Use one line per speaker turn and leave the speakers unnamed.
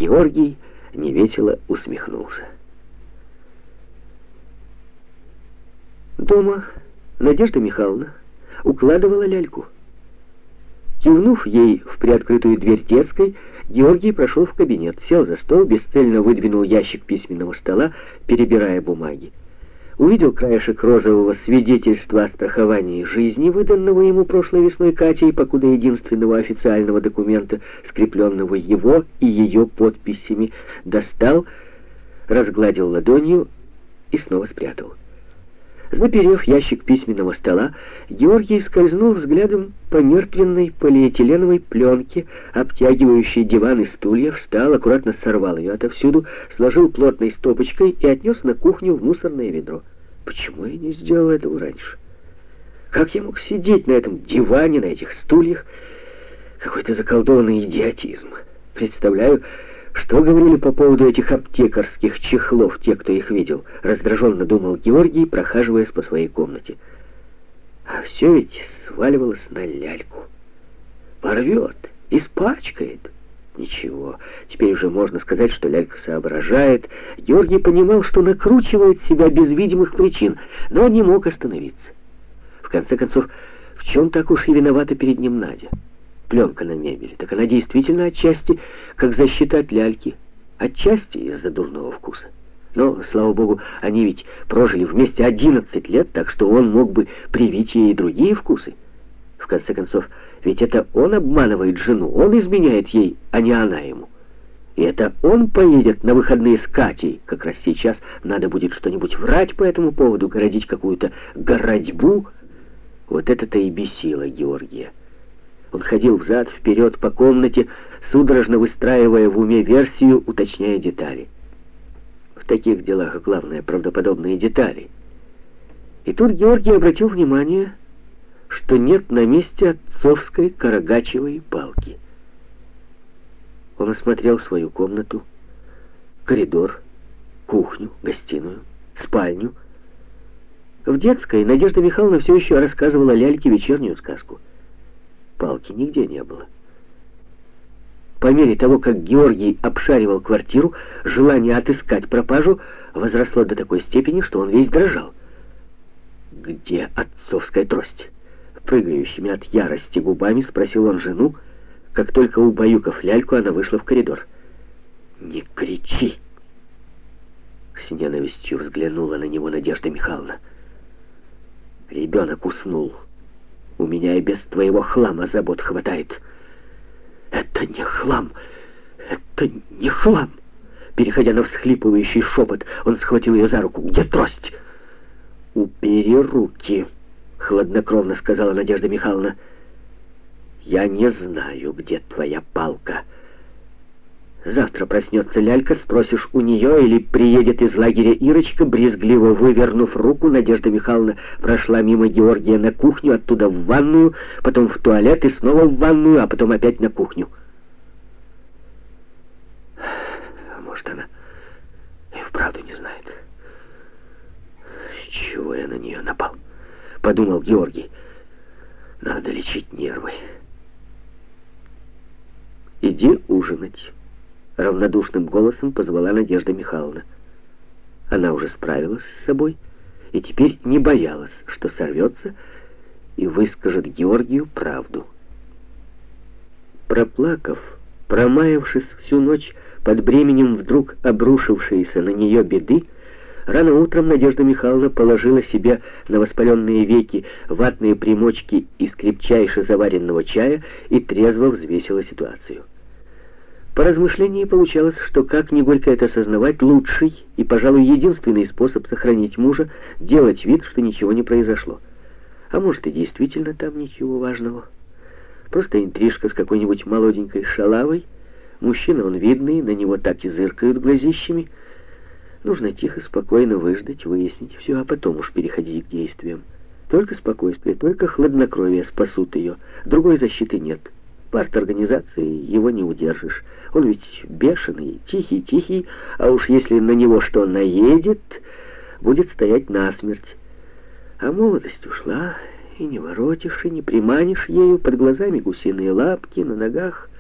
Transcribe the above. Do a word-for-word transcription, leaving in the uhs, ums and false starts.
Георгий невесело усмехнулся. Дома Надежда Михайловна укладывала ляльку. Кивнув ей в приоткрытую дверь детской, Георгий прошел в кабинет, сел за стол, бесцельно выдвинул ящик письменного стола, перебирая бумаги. Увидел краешек розового свидетельства о страховании жизни, выданного ему прошлой весной Катей, покуда единственного официального документа, скрепленного его и ее подписями, достал, разгладил ладонью и снова спрятал. Заперев ящик письменного стола, Георгий скользнул взглядом по мертвенной полиэтиленовой пленке, обтягивающей диван и стулья, встал, аккуратно сорвал ее отовсюду, сложил плотной стопочкой и отнес на кухню в мусорное ведро. Почему я не сделал этого раньше? Как я мог сидеть на этом диване, на этих стульях? Какой-то заколдованный идиотизм. Представляю, что говорили по поводу этих аптекарских чехлов те, кто их видел? Раздраженно думал Георгий, прохаживаясь по своей комнате. А все ведь сваливалось на ляльку. Порвет, испачкает. Ничего, теперь уже можно сказать, что лялька соображает. Георгий понимал, что накручивает себя без видимых причин, но не мог остановиться. В конце концов, в чем так уж и виновата перед ним Надя? Пленка на мебели, так она действительно отчасти как защита от ляльки, отчасти из-за дурного вкуса. Но, слава богу, они ведь прожили вместе одиннадцать лет, так что он мог бы привить ей и другие вкусы. В конце концов, ведь это он обманывает жену, он изменяет ей, а не она ему. И это он поедет на выходные с Катей. Как раз сейчас надо будет что-нибудь врать по этому поводу, городить какую-то городьбу. Вот это-то и бесило Георгия. Он ходил взад-вперед по комнате, судорожно выстраивая в уме версию, уточняя детали. В таких делах главное правдоподобные детали. И тут Георгий обратил внимание, что нет на месте отцовской карагачевой палки. Он осмотрел свою комнату, коридор, кухню, гостиную, спальню. В детской Надежда Михайловна все еще рассказывала ляльке вечернюю сказку. Палки нигде не было. По мере того, как Георгий обшаривал квартиру, желание отыскать пропажу возросло до такой степени, что он весь дрожал. «Где отцовская трость?» Прыгающими от ярости губами спросил он жену, как только убаюкав ляльку, она вышла в коридор. «Не кричи!» С ненавистью взглянула на него Надежда Михайловна. «Ребенок уснул. У меня и без твоего хлама забот хватает». «Это не хлам! Это не хлам!» Переходя на всхлипывающий шепот, он схватил ее за руку. «Где трость?» «Убери руки!» — хладнокровно сказала Надежда Михайловна. «Я не знаю, где твоя палка. Завтра проснется лялька, спросишь у нее, или приедет из лагеря Ирочка». Брезгливо вывернув руку, Надежда Михайловна прошла мимо Георгия на кухню, оттуда в ванную, потом в туалет и снова в ванную, а потом опять на кухню. Может, она и вправду не знает, с чего я на нее напал, подумал Георгий. Надо лечить нервы. «Иди ужинать», — равнодушным голосом позвала Надежда Михайловна. Она уже справилась с собой и теперь не боялась, что сорвется и выскажет Георгию правду. Проплакав, промаявшись всю ночь под бременем вдруг обрушившейся на нее беды, рано утром Надежда Михайловна положила себе на воспаленные веки ватные примочки из крепчайше заваренного чая и трезво взвесила ситуацию. По размышлении получалось, что, как ни горько это осознавать, лучший и, пожалуй, единственный способ сохранить мужа — делать вид, что ничего не произошло. А может, и действительно там ничего важного. Просто интрижка с какой-нибудь молоденькой шалавой. Мужчина он видный, на него так и зыркают глазищами. Нужно тихо, спокойно выждать, выяснить все, а потом уж переходить к действиям. Только спокойствие, только хладнокровие спасут ее. Другой защиты нет. Парторганизации его не удержишь. Он ведь бешеный, тихий-тихий, а уж если на него что наедет, будет стоять насмерть. А молодость ушла, и не воротишь, и не приманишь ею, под глазами гусиные лапки, на ногах